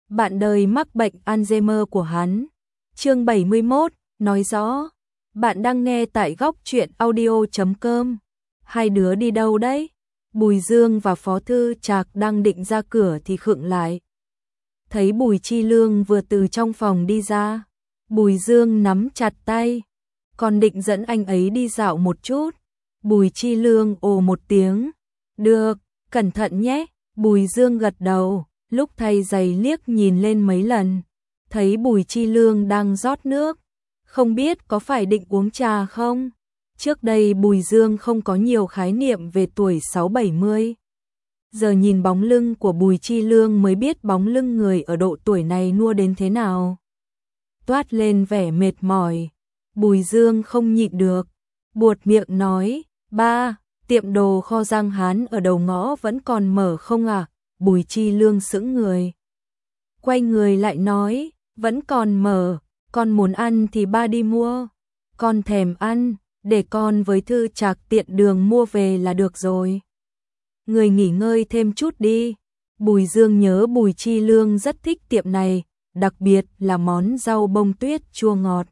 bạn đời mắc bệnh Alzheimer của hắn. Chương 71, nói rõ. Bạn đang nghe tại góc truyện audio.com. Hai đứa đi đâu đấy? Bùi Dương và Phó Thư Trạc đang định ra cửa thì khựng lại. Thấy Bùi Chi Lương vừa từ trong phòng đi ra. Bùi Dương nắm chặt tay. Còn định dẫn anh ấy đi dạo một chút. Bùi Chi Lương ồ một tiếng. Được, cẩn thận nhé. Bùi Dương gật đầu, lúc thay giày liếc nhìn lên mấy lần. Thấy Bùi Chi Lương đang rót nước. Không biết có phải định uống trà không? Trước đây Bùi Dương không có nhiều khái niệm về tuổi 6-70. Giờ nhìn bóng lưng của Bùi Chi Lương mới biết bóng lưng người ở độ tuổi này nua đến thế nào. Toát lên vẻ mệt mỏi. Bùi Dương không nhịn được. Buột miệng nói, ba, tiệm đồ kho Giang Hán ở đầu ngõ vẫn còn mở không à? Bùi Chi Lương sững người. Quay người lại nói, vẫn còn mở, con muốn ăn thì ba đi mua. Con thèm ăn, để con với Thư Trạc tiện đường mua về là được rồi. Người nghỉ ngơi thêm chút đi. Bùi Dương nhớ Bùi Chi Lương rất thích tiệm này, đặc biệt là món rau bông tuyết chua ngọt.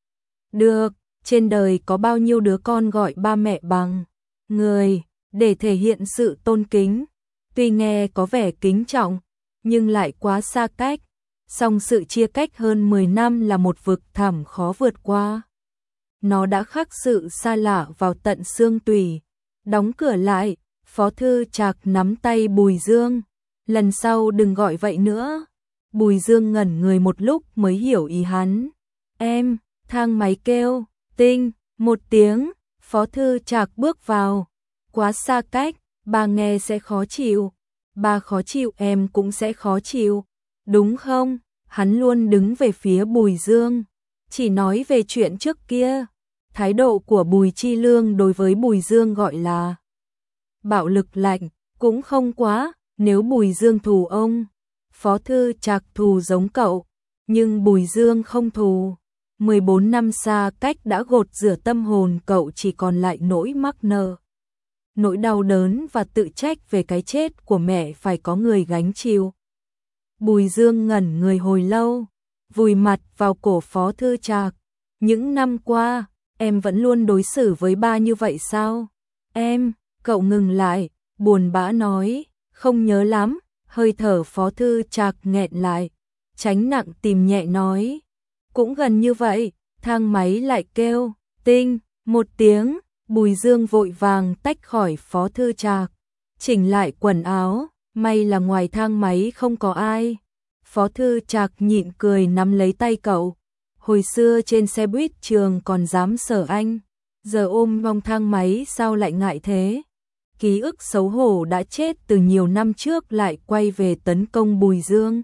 Được, trên đời có bao nhiêu đứa con gọi ba mẹ bằng người, để thể hiện sự tôn kính. Tuy nghe có vẻ kính trọng, nhưng lại quá xa cách. Song sự chia cách hơn 10 năm là một vực thẳm khó vượt qua. Nó đã khắc sự xa lạ vào tận xương tủy. Đóng cửa lại, Phó Thư Trạc nắm tay Bùi Dương. Lần sau đừng gọi vậy nữa. Bùi Dương ngẩn người một lúc mới hiểu ý hắn. Em, thang máy kêu, tinh, một tiếng, Phó Thư Trạc bước vào. Quá xa cách, ba nghe sẽ khó chịu. Ba khó chịu em cũng sẽ khó chịu. Đúng không? Hắn luôn đứng về phía Bùi Dương. Chỉ nói về chuyện trước kia. Thái độ của Bùi Chi Lương đối với Bùi Dương gọi là bạo lực lạnh, cũng không quá. Nếu Bùi Dương thù ông, Phó Thư Trạc thù giống cậu. Nhưng Bùi Dương không thù. 14 năm xa cách đã gột rửa tâm hồn cậu, chỉ còn lại nỗi mắc nợ. Nỗi đau đớn và tự trách về cái chết của mẹ phải có người gánh chịu. Bùi Dương ngẩn người hồi lâu, vùi mặt vào cổ Phó Thư Trạc. Những năm qua, em vẫn luôn đối xử với ba như vậy sao? Em, cậu ngừng lại, buồn bã nói, không nhớ lắm. Hơi thở Phó Thư Trạc nghẹn lại, tránh nặng tìm nhẹ nói. Cũng gần như vậy. Thang máy lại kêu, tinh, một tiếng. Bùi Dương vội vàng tách khỏi Phó Thư Trạc, chỉnh lại quần áo. May là ngoài thang máy không có ai. Phó Thư Trạc nhịn cười nắm lấy tay cậu. Hồi xưa trên xe buýt trường còn dám sờ anh, giờ ôm vòng thang máy sao lại ngại thế? Ký ức xấu hổ đã chết từ nhiều năm trước lại quay về tấn công Bùi Dương.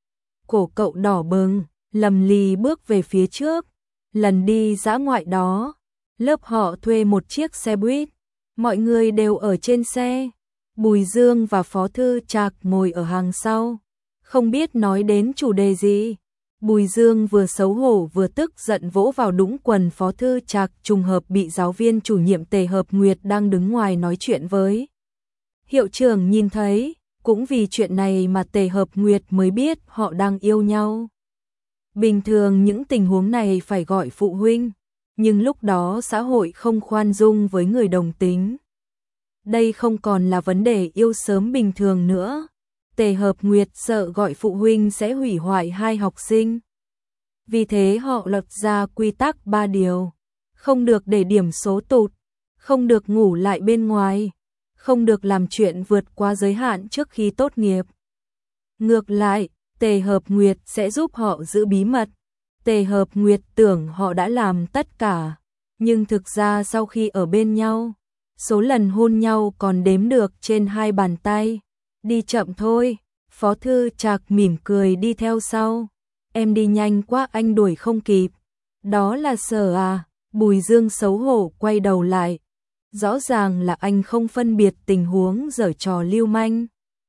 Cổ cậu đỏ bừng, lầm lì bước về phía trước. Lần đi dã ngoại đó, lớp họ thuê một chiếc xe buýt. Mọi người đều ở trên xe. Bùi Dương và Phó Thư Trạc ngồi ở hàng sau. Không biết nói đến chủ đề gì. Bùi Dương vừa xấu hổ vừa tức giận vỗ vào đũng quần Phó Thư Trạc, trùng hợp bị giáo viên chủ nhiệm Tề Hợp Nguyệt đang đứng ngoài nói chuyện với hiệu trưởng nhìn thấy. Cũng vì chuyện này mà Tề Hợp Nguyệt mới biết họ đang yêu nhau. Bình thường những tình huống này phải gọi phụ huynh, nhưng lúc đó xã hội không khoan dung với người đồng tính. Đây không còn là vấn đề yêu sớm bình thường nữa. Tề Hợp Nguyệt sợ gọi phụ huynh sẽ hủy hoại hai học sinh. Vì thế họ lập ra quy tắc 3 điều. Không được để điểm số tụt, không được ngủ lại bên ngoài, không được làm chuyện vượt qua giới hạn trước khi tốt nghiệp. Ngược lại, Tề Hợp Nguyệt sẽ giúp họ giữ bí mật. Tề Hợp Nguyệt tưởng họ đã làm tất cả, nhưng thực ra sau khi ở bên nhau, số lần hôn nhau còn đếm được trên 2 bàn tay. Đi chậm thôi. Phó Thư Trạc mỉm cười đi theo sau. Em đi nhanh quá anh đuổi không kịp. Đó là sợ à? Bùi Dương xấu hổ quay đầu lại. Rõ ràng là anh không phân biệt tình huống giở trò lưu manh.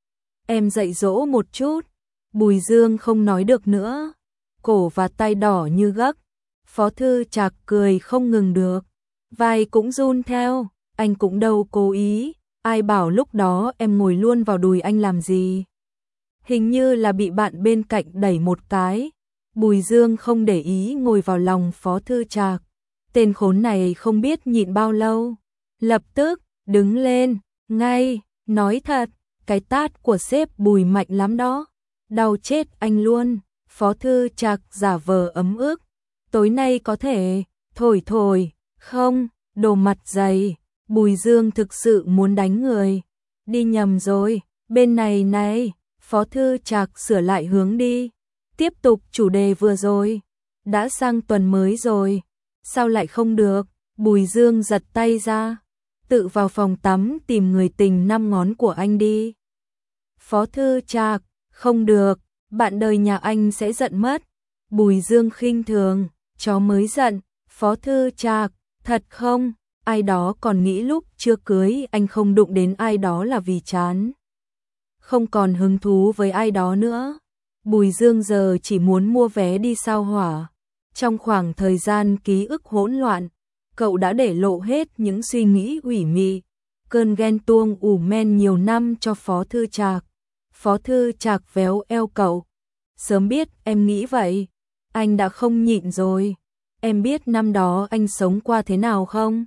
Em dạy dỗ một chút. Bùi Dương không nói được nữa. Cổ và tay đỏ như gấc. Phó Thư Trạc cười không ngừng được. Vai cũng run theo. Anh cũng đâu cố ý. Ai bảo lúc đó em ngồi luôn vào đùi anh làm gì? hình như là bị bạn bên cạnh đẩy một cái. Bùi Dương không để ý ngồi vào lòng Phó Thư Trạc. Tên khốn này không biết nhịn bao lâu. Lập tức, đứng lên, ngay, nói thật, cái tát của sếp Bùi mạnh lắm đó. Đau chết anh luôn. Phó Thư Trạc giả vờ ấm ức. Tối nay có thể, thổi, không, đồ mặt dày. Bùi Dương thực sự muốn đánh người. Đi nhầm rồi, bên này này. Phó Thư Trạc sửa lại hướng đi. Tiếp tục chủ đề vừa rồi. Đã sang tuần mới rồi. Sao lại không được? Bùi Dương giật tay ra. Tự vào phòng tắm tìm người tình 5 ngón của anh đi. Phó Thư Trạc, không được, bạn đời nhà anh sẽ giận mất. Bùi Dương khinh thường, chó mới giận. Phó Thư Trạc, thật không? Ai đó còn nghĩ lúc chưa cưới anh không đụng đến ai đó là vì chán. Không còn hứng thú với ai đó nữa. Bùi Dương giờ chỉ muốn mua vé đi sao Hỏa. Trong khoảng thời gian ký ức hỗn loạn, cậu đã để lộ hết những suy nghĩ ủy mị, cơn ghen tuông ủ men nhiều năm cho Phó Thư Trạc. Phó Thư Trạc véo eo cậu. Sớm biết em nghĩ vậy, anh đã không nhịn rồi. Em biết năm đó anh sống qua thế nào không?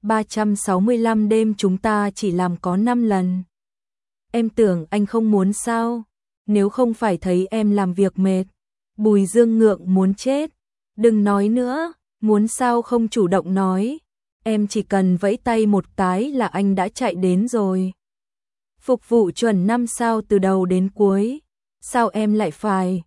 365 đêm chúng ta chỉ làm có 5 lần. Em tưởng anh không muốn sao? Nếu không phải thấy em làm việc mệt. Bùi Dương ngượng muốn chết. Đừng nói nữa, muốn sao không chủ động nói. Em chỉ cần vẫy tay một cái là anh đã chạy đến rồi. Phục vụ chuẩn 5 sao từ đầu đến cuối. Sao em lại phải?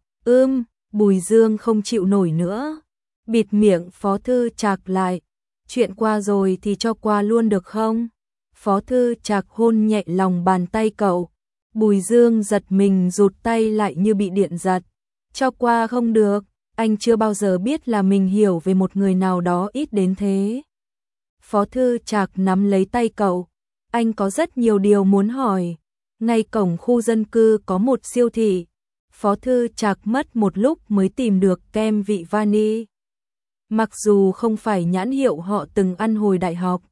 Bùi Dương không chịu nổi nữa. Bịt miệng Phó Thư Trạc lại. Chuyện qua rồi thì cho qua luôn được không? Phó Thư Trạc hôn nhẹ lòng bàn tay cậu. Bùi Dương giật mình rụt tay lại như bị điện giật. Cho qua không được, anh chưa bao giờ biết là mình hiểu về một người nào đó ít đến thế. Phó Thư Trạc nắm lấy tay cậu. Anh có rất nhiều điều muốn hỏi. Ngay cổng khu dân cư có một siêu thị. Phó Thư Trạc mất một lúc mới tìm được kem vị vani. Mặc dù không phải nhãn hiệu họ từng ăn hồi đại học.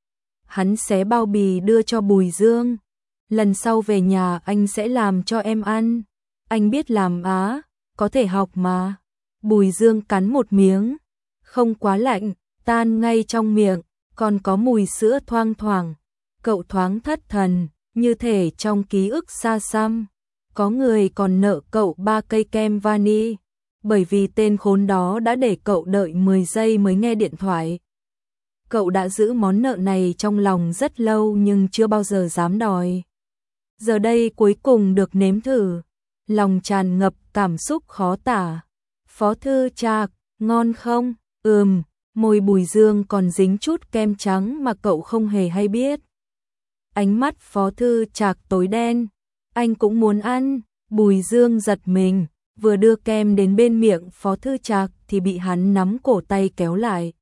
Hắn xé bao bì đưa cho Bùi Dương. Lần sau về nhà anh sẽ làm cho em ăn. Anh biết làm á, có thể học mà. Bùi Dương cắn một miếng. Không quá lạnh, tan ngay trong miệng, còn có mùi sữa thoang thoảng. Cậu thoáng thất thần, như thể trong ký ức xa xăm. Có người còn nợ cậu 3 cây kem vani. Bởi vì tên khốn đó đã để cậu đợi 10 giây mới nghe điện thoại. Cậu đã giữ món nợ này trong lòng rất lâu nhưng chưa bao giờ dám đòi. Giờ đây cuối cùng được nếm thử. Lòng tràn ngập cảm xúc khó tả. Phó Thư Trạc, ngon không? Môi Bùi Dương còn dính chút kem trắng mà cậu không hề hay biết. Ánh mắt Phó Thư Trạc tối đen. Anh cũng muốn ăn. Bùi Dương giật mình. Vừa đưa kem đến bên miệng Phó Thư Trạc thì bị hắn nắm cổ tay kéo lại.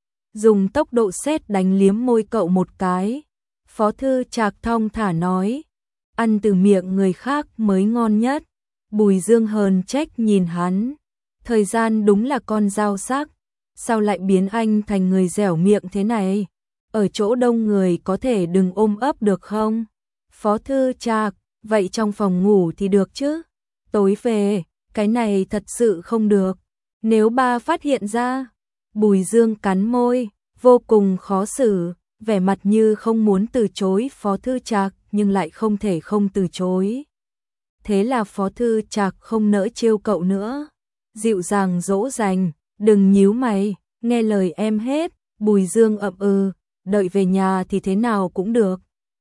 Dùng tốc độ sét đánh liếm môi cậu một cái. Phó Thư Trạc thong thả nói. Ăn từ miệng người khác mới ngon nhất. Bùi Dương hờn trách nhìn hắn. Thời gian đúng là con dao sắc. Sao lại biến anh thành người dẻo miệng thế này? Ở chỗ đông người có thể đừng ôm ấp được không? Phó Thư Trạc, vậy trong phòng ngủ thì được chứ? Tối về, cái này thật sự không được. Nếu ba phát hiện ra. Bùi Dương cắn môi, vô cùng khó xử, vẻ mặt như không muốn từ chối Phó Thư Trạc nhưng lại không thể không từ chối. Thế là Phó Thư Trạc không nỡ trêu cậu nữa. Dịu dàng dỗ dành, đừng nhíu mày, nghe lời em hết. Bùi Dương ậm đợi về nhà thì thế nào cũng được.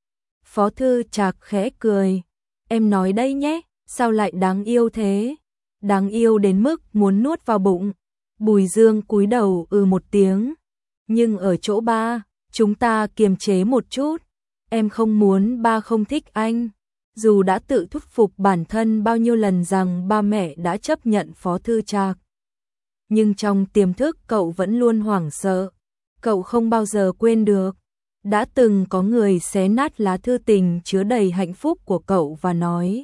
Phó Thư Trạc khẽ cười. Em nói đây nhé, sao lại đáng yêu thế? Đáng yêu đến mức muốn nuốt vào bụng. Bùi Dương cúi đầu một tiếng. Nhưng ở chỗ ba, chúng ta kiềm chế một chút. Em không muốn ba không thích anh. Dù đã tự thuyết phục bản thân bao nhiêu lần rằng ba mẹ đã chấp nhận Phó Thư Trạc. Nhưng trong tiềm thức cậu vẫn luôn hoảng sợ. Cậu không bao giờ quên được. Đã từng có người xé nát lá thư tình chứa đầy hạnh phúc của cậu và nói.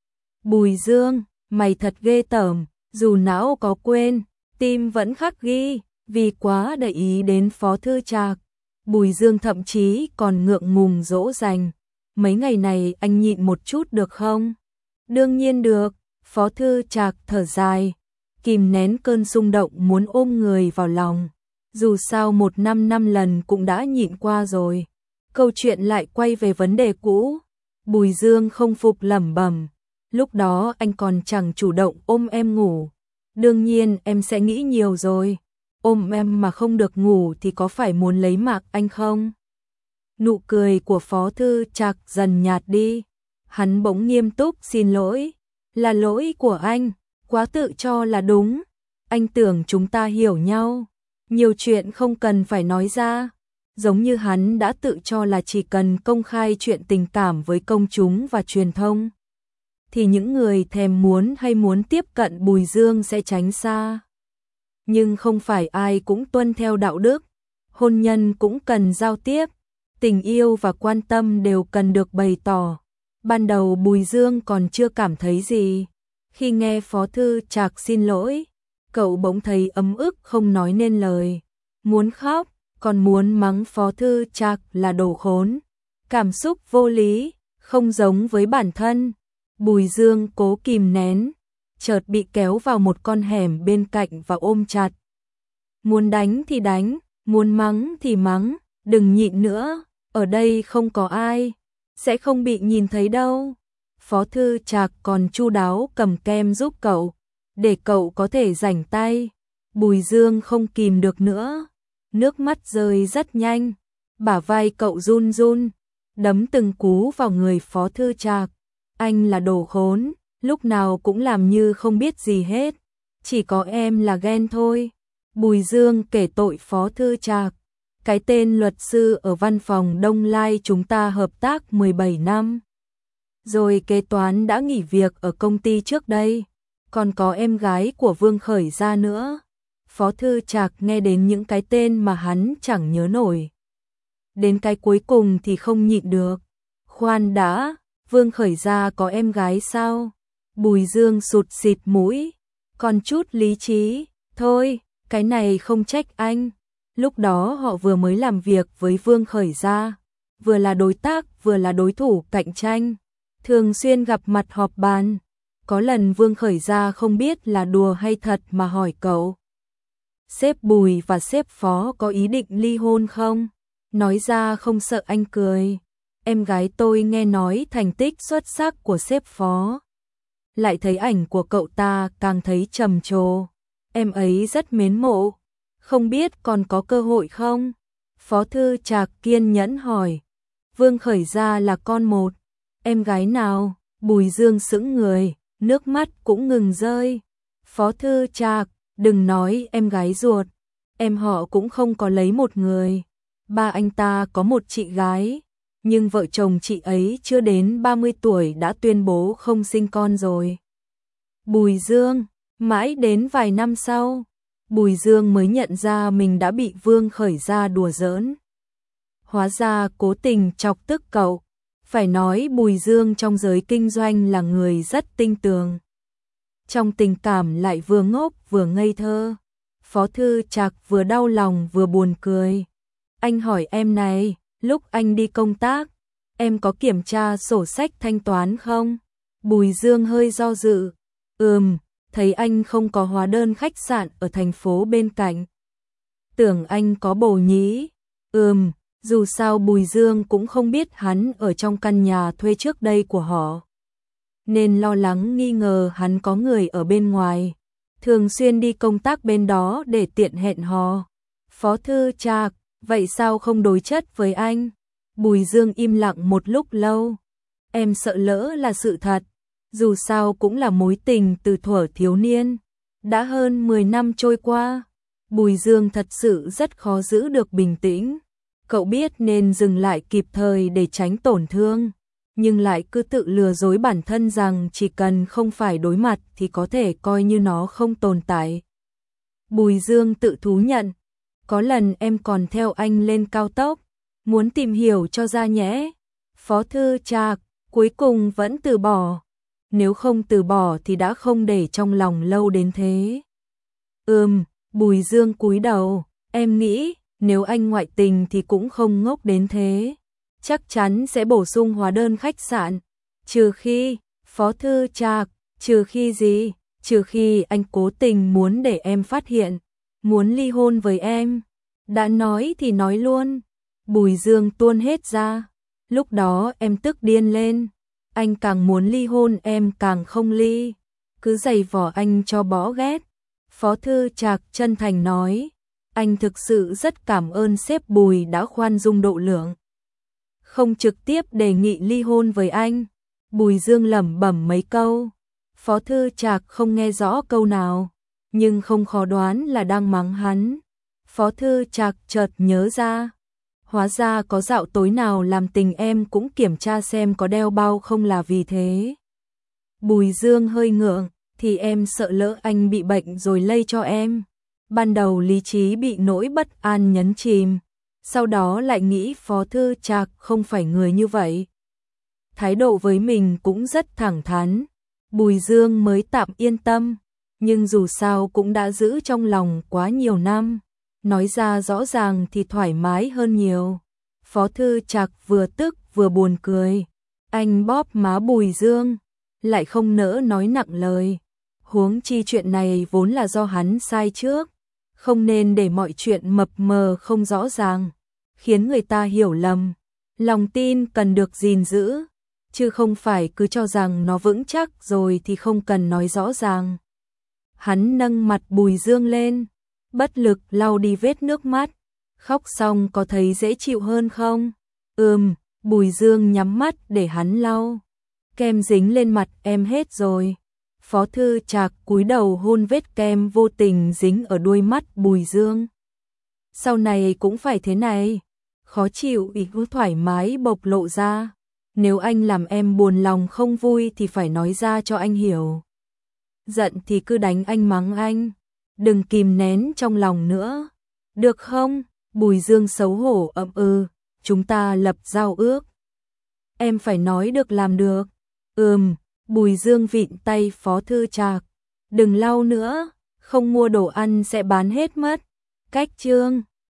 Bùi Dương, mày thật ghê tởm, dù não có quên, tim vẫn khắc ghi, vì quá để ý đến Phó Thư Trạc. Bùi Dương thậm chí còn ngượng ngùng dỗ dành. Mấy ngày này anh nhịn một chút được không? Đương nhiên được, Phó Thư Trạc thở dài, kìm nén cơn xung động muốn ôm người vào lòng. Dù sao 1 năm 5 lần cũng đã nhịn qua rồi. Câu chuyện lại quay về vấn đề cũ. Bùi Dương không phục lẩm bẩm, lúc đó anh còn chẳng chủ động ôm em ngủ. Đương nhiên em sẽ nghĩ nhiều rồi. Ôm em mà không được ngủ thì có phải muốn lấy mạng anh không? Nụ cười của Phó Thư Trạc dần nhạt đi. Hắn bỗng nghiêm túc xin lỗi. Là lỗi của anh, quá tự cho là đúng. Anh tưởng chúng ta hiểu nhau. Nhiều chuyện không cần phải nói ra. Giống như hắn đã tự cho là chỉ cần công khai chuyện tình cảm với công chúng và truyền thông, thì những người thèm muốn hay muốn tiếp cận Bùi Dương sẽ tránh xa. Nhưng không phải ai cũng tuân theo đạo đức. Hôn nhân cũng cần giao tiếp. Tình yêu và quan tâm đều cần được bày tỏ. Ban đầu Bùi Dương còn chưa cảm thấy gì. Khi nghe Phó Thư Trạc xin lỗi, cậu bỗng thấy ấm ức không nói nên lời. Muốn khóc, còn muốn mắng Phó Thư Trạc là đồ khốn. Cảm xúc vô lý, không giống với bản thân. Bùi Dương cố kìm nén, chợt bị kéo vào một con hẻm bên cạnh và ôm chặt. Muốn đánh thì đánh, muốn mắng thì mắng, đừng nhịn nữa, ở đây không có ai, sẽ không bị nhìn thấy đâu. Phó Thư Trạc còn chu đáo cầm kem giúp cậu, để cậu có thể rảnh tay. Bùi Dương không kìm được nữa, nước mắt rơi rất nhanh, bả vai cậu run run, đấm từng cú vào người Phó Thư Trạc. Anh là đồ khốn, lúc nào cũng làm như không biết gì hết, chỉ có em là ghen thôi. Bùi Dương kể tội Phó Thư Trạc. Cái tên luật sư ở văn phòng Đông Lai chúng ta hợp tác 17 năm. Rồi kế toán đã nghỉ việc ở công ty trước đây. Còn có em gái của Vương Khởi Gia nữa. Phó Thư Trạc nghe đến những cái tên mà hắn chẳng nhớ nổi. Đến cái cuối cùng thì không nhịn được. Khoan đã, Vương Khởi Gia có em gái sao? Bùi Dương sụt xịt mũi. Còn chút lý trí, thôi, cái này không trách anh. Lúc đó họ vừa mới làm việc với Vương Khởi Gia, vừa là đối tác vừa là đối thủ cạnh tranh, thường xuyên gặp mặt họp bàn. Có lần Vương Khởi Gia không biết là đùa hay thật mà hỏi cậu: sếp Bùi và sếp Phó có ý định ly hôn không? Nói ra không sợ anh cười. Em gái tôi nghe nói thành tích xuất sắc của sếp Phó, lại thấy ảnh của cậu ta càng thấy trầm trồ. Em ấy rất mến mộ, không biết còn có cơ hội không? Phó Thư Trạc kiên nhẫn hỏi. Vương Khởi Gia là con một. Em gái nào? Bùi Dương sững người, nước mắt cũng ngừng rơi. Phó Thư Trạc, đừng nói em gái ruột, em họ cũng không có lấy một người. Ba anh ta có một chị gái, nhưng vợ chồng chị ấy chưa đến 30 tuổi đã tuyên bố không sinh con rồi. Bùi Dương, mãi đến vài năm sau, Bùi Dương mới nhận ra mình đã bị Vương Khởi Gia đùa giỡn. Hóa ra cố tình chọc tức cậu. Phải nói Bùi Dương trong giới kinh doanh là người rất tinh tường. Trong tình cảm lại vừa ngốc vừa ngây thơ. Phó Thư Trạc vừa đau lòng vừa buồn cười. Anh hỏi em này, lúc anh đi công tác, em có kiểm tra sổ sách thanh toán không? Bùi Dương hơi do dự. Thấy anh không có hóa đơn khách sạn ở thành phố bên cạnh. Tưởng anh có bồ nhí. Dù sao Bùi Dương cũng không biết hắn ở trong căn nhà thuê trước đây của họ, nên lo lắng nghi ngờ hắn có người ở bên ngoài, thường xuyên đi công tác bên đó để tiện hẹn hò. Phó Thư Trạc, vậy sao không đối chất với anh? Bùi Dương im lặng một lúc lâu. Em sợ lỡ là sự thật. Dù sao cũng là mối tình từ thuở thiếu niên. Đã hơn 10 năm trôi qua, Bùi Dương thật sự rất khó giữ được bình tĩnh. Cậu biết nên dừng lại kịp thời để tránh tổn thương, nhưng lại cứ tự lừa dối bản thân rằng chỉ cần không phải đối mặt thì có thể coi như nó không tồn tại. Bùi Dương tự thú nhận, có lần em còn theo anh lên cao tốc, muốn tìm hiểu cho ra nhẽ. Phó Thư Trạc, cuối cùng vẫn từ bỏ. Nếu không từ bỏ thì đã không để trong lòng lâu đến thế. Bùi Dương cúi đầu, em nghĩ nếu anh ngoại tình thì cũng không ngốc đến thế. Chắc chắn sẽ bổ sung hóa đơn khách sạn. Trừ khi, Phó Thư Trạc, trừ khi gì? Trừ khi anh cố tình muốn để em phát hiện, muốn ly hôn với em. Đã nói thì nói luôn. Bùi Dương tuôn hết ra. Lúc đó em tức điên lên. Anh càng muốn ly hôn em càng không ly. Cứ giày vò anh cho bỏ ghét. Phó Thư Trạc chân thành nói. Anh thực sự rất cảm ơn sếp Bùi đã khoan dung độ lượng. Không trực tiếp đề nghị ly hôn với anh. Bùi Dương lẩm bẩm mấy câu. Phó Thư Trạc không nghe rõ câu nào, nhưng không khó đoán là đang mắng hắn. Phó Thư Trạc chợt nhớ ra. Hóa ra có dạo tối nào làm tình em cũng kiểm tra xem có đeo bao không là vì thế. Bùi Dương hơi ngượng, thì em sợ lỡ anh bị bệnh rồi lây cho em. Ban đầu lý trí bị nỗi bất an nhấn chìm, sau đó lại nghĩ Phó Thư Trạc không phải người như vậy. Thái độ với mình cũng rất thẳng thắn, Bùi Dương mới tạm yên tâm, nhưng dù sao cũng đã giữ trong lòng quá nhiều năm, nói ra rõ ràng thì thoải mái hơn nhiều. Phó Thư Trạc vừa tức vừa buồn cười, anh bóp má Bùi Dương, lại không nỡ nói nặng lời. Huống chi chuyện này vốn là do hắn sai trước, không nên để mọi chuyện mập mờ không rõ ràng, khiến người ta hiểu lầm. Lòng tin cần được gìn giữ, chứ không phải cứ cho rằng nó vững chắc rồi thì không cần nói rõ ràng. Hắn nâng mặt Bùi Dương lên, bất lực lau đi vết nước mắt. Khóc xong có thấy dễ chịu hơn không? Bùi Dương nhắm mắt để hắn lau. Kem dính lên mặt em hết rồi. Phó Thư Trạc cúi đầu hôn vết kem vô tình dính ở đuôi mắt Bùi Dương. Sau này cũng phải thế này. Khó chịu ý cứ thoải mái bộc lộ ra. Nếu anh làm em buồn lòng không vui thì phải nói ra cho anh hiểu. Giận thì cứ đánh anh mắng anh. Đừng kìm nén trong lòng nữa. Được không? Bùi Dương xấu hổ ậm chúng ta lập giao ước. Em phải nói được làm được. Bùi Dương vịn tay Phó Thư Trạc. Đừng lau nữa, không mua đồ ăn sẽ bán hết mất. Cách chương